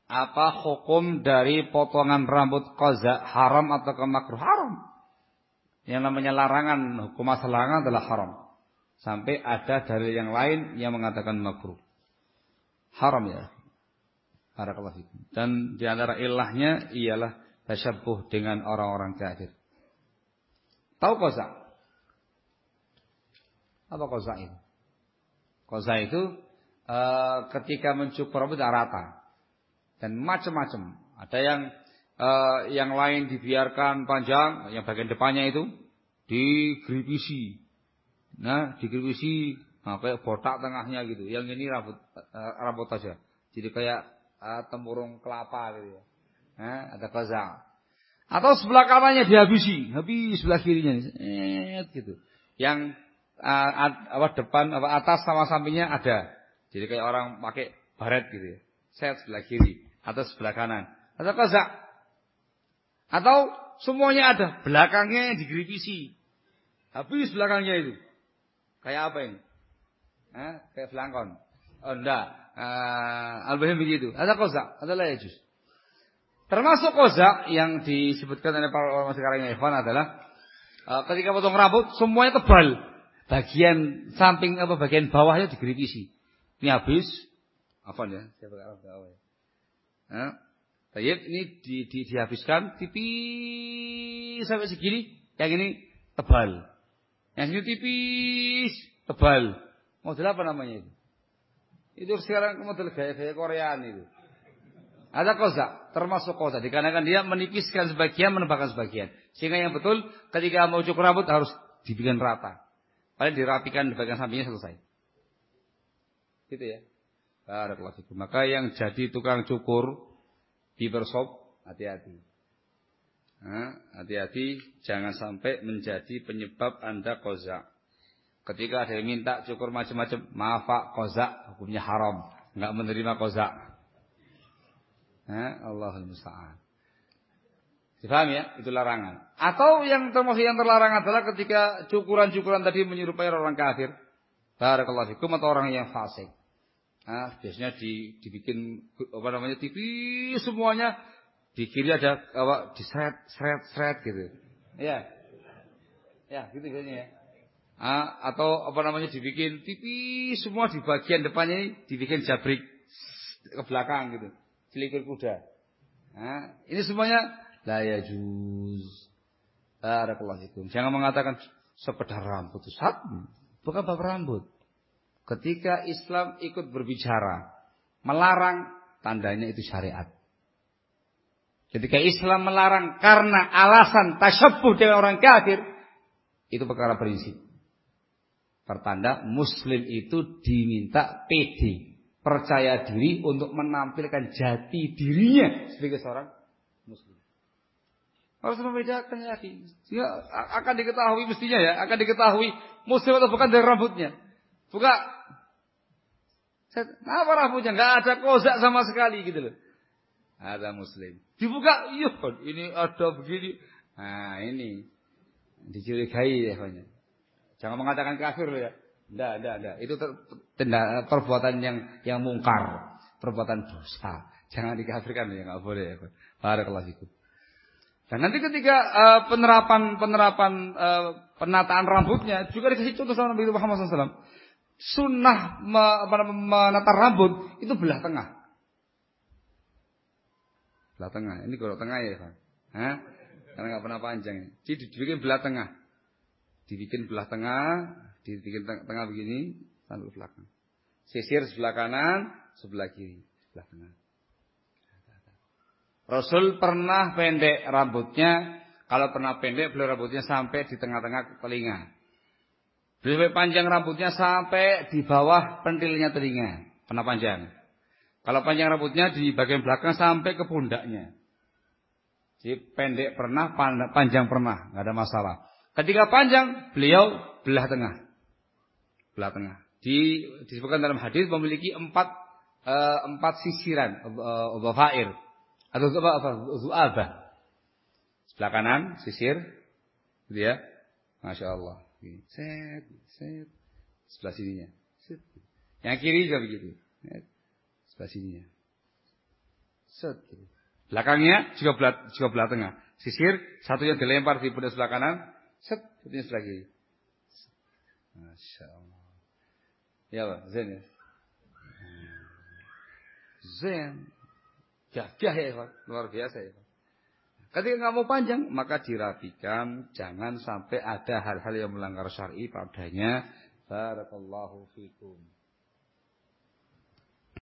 Apa hukum dari potongan rambut qaza, haram atau makruh? Haram. Yang namanya larangan, hukum asal larangan adalah haram. Sampai ada dalil yang lain yang mengatakan makruh. Haram ya. Barakallahu fikum. Dan di antara ilahnya ialah tasyabbuh dengan orang-orang kafir. Tahu qaza? Apa qaza itu? Qaza itu ketika mencukur rambut rata. Dan macam-macam. Ada yang lain dibiarkan panjang, yang bagian depannya itu digeripisi. Nah, digeripisi kayak botak tengahnya gitu. Yang ini rambut saja. Jadi kayak tempurung kelapa gitu ya. Nah, ada qaza. Atau sebelah kanannya dihabisi, habis sebelah kirinya gitu. Yang depan atas sama sampingnya ada. Jadi kayak orang pakai baret gitu ya. Set sebelah kiri atau sebelah kanan. Ada qaza. Atau semuanya ada, belakangnya yang digeripisi. Habis belakangnya itu. Kayak apa ini? Kayak belangkon. Oh enggak. Al-Bahim begitu. Ada qaza, ada la yajuz. Termasuk qaza yang disebutkan oleh para ulama sekarang yang ikhwan adalah ketika potong rambut semuanya tebal. Bagian samping bagian bawahnya digeripisi. Ini habis. Apa ya? Siapa Arab bawah ya? Baik, ini dihabiskan tipis sampai segini. Yang ini tebal. Yang ini tipis, tebal. Model apa namanya itu? Itu sekarang model gaya-gaya Koreaan itu. Ada qaza, termasuk qaza. Dikarenakan dia menipiskan sebagian, menebakkan sebagian. Sehingga yang betul ketika mau cukur rambut harus dibikin rata. Paling dirapikan di bagian sampingnya selesai. Gitu ya. Barakallahu fikum. Maka yang jadi tukang cukur di barbershop, hati-hati. Hati-hati jangan sampai menjadi penyebab Anda qaza. Ketika ada yang minta cukur macam-macam, maaf Pak, qaza hukumnya haram, enggak menerima qaza. Allahul musta'an. Difahami ya? Itu larangan. Atau yang termasuk yang terlarang adalah ketika cukuran-cukuran tadi menyerupai orang kafir. Barakallahu fikum, atau orang yang fasik. Biasanya dibikin tipis semuanya, di kiri ada diseret gitu. Ya. Ya, gitu biasanya ya. Atau dibikin tipis semua, di bagian depannya ini dibikin jabrik ke belakang gitu. Selikur kuda. Ini semuanya la yajuz. Barakallahu fikum. Jangan mengatakan sekedar rambut, Ustaz. Bukan bab rambut. Ketika Islam ikut berbicara, melarang, tandanya itu syariat. Ketika Islam melarang karena alasan tasyabbuh dengan orang kafir, itu perkara prinsip. Pertanda Muslim itu diminta pede, percaya diri untuk menampilkan jati dirinya sebagai seorang Muslim. Harus membedakan ya. Sehingga akan diketahui mestinya ya, akan diketahui Muslim atau bukan dari rambutnya. Buka. Apa rambutnya? Enggak ada kozak sama sekali gitu loh. Ada Muslim. Dibuka, iya, ini ada begini. Nah, ini dicurigai ya, banyak. Jangan mengatakan kafir loh ya. Enggak. Itu perbuatan yang mungkar, perbuatan dosa. Jangan dikafirkan ya, enggak boleh ya. Barakallahu fikum. Dan nanti ketika penerapan penataan rambutnya juga dikasih contoh sama Nabi Muhammad SAW. Sunnah menata rambut itu belah tengah. Belah tengah. Ini kalau tengah ya, Pak. Karena enggak pernah panjang. Jadi dibikin belah tengah. Dibikin belah tengah, dibikin tengah begini sampai belakang. Sisir sebelah kanan, sebelah kiri, sebelah tengah. Rasul pernah pendek rambutnya. Kalau pernah pendek, beliau rambutnya sampai di tengah-tengah telinga. Beliau panjang rambutnya sampai di bawah pentilnya telinga. Pernah panjang. Kalau panjang rambutnya di bagian belakang sampai ke pundaknya. Jadi pendek pernah, panjang pernah. Nggak ada masalah. Ketika panjang, beliau belah tengah. Belah tengah. Disebutkan dalam hadis memiliki empat sisiran. Dhafair. Atau zu'abah. Sebelah kanan, sisir. Gitu ya. Masya Allah. Set. Sebelah sininya. Set. Yang kiri juga begitu. Sebelah sininya. Set. Belakangnya juga belah tengah. Sisir, satunya dilempar di pundak sebelah kanan, set, satunya sebelah kiri. Masya Allah. Ya Pak, Zen ya. Zen. Gagah ya Pak, luar biasa ya Pak. Ketika nggak mau panjang, maka dirapikan. Jangan sampai ada hal-hal yang melanggar syar'i padanya. Barakallahu fikum.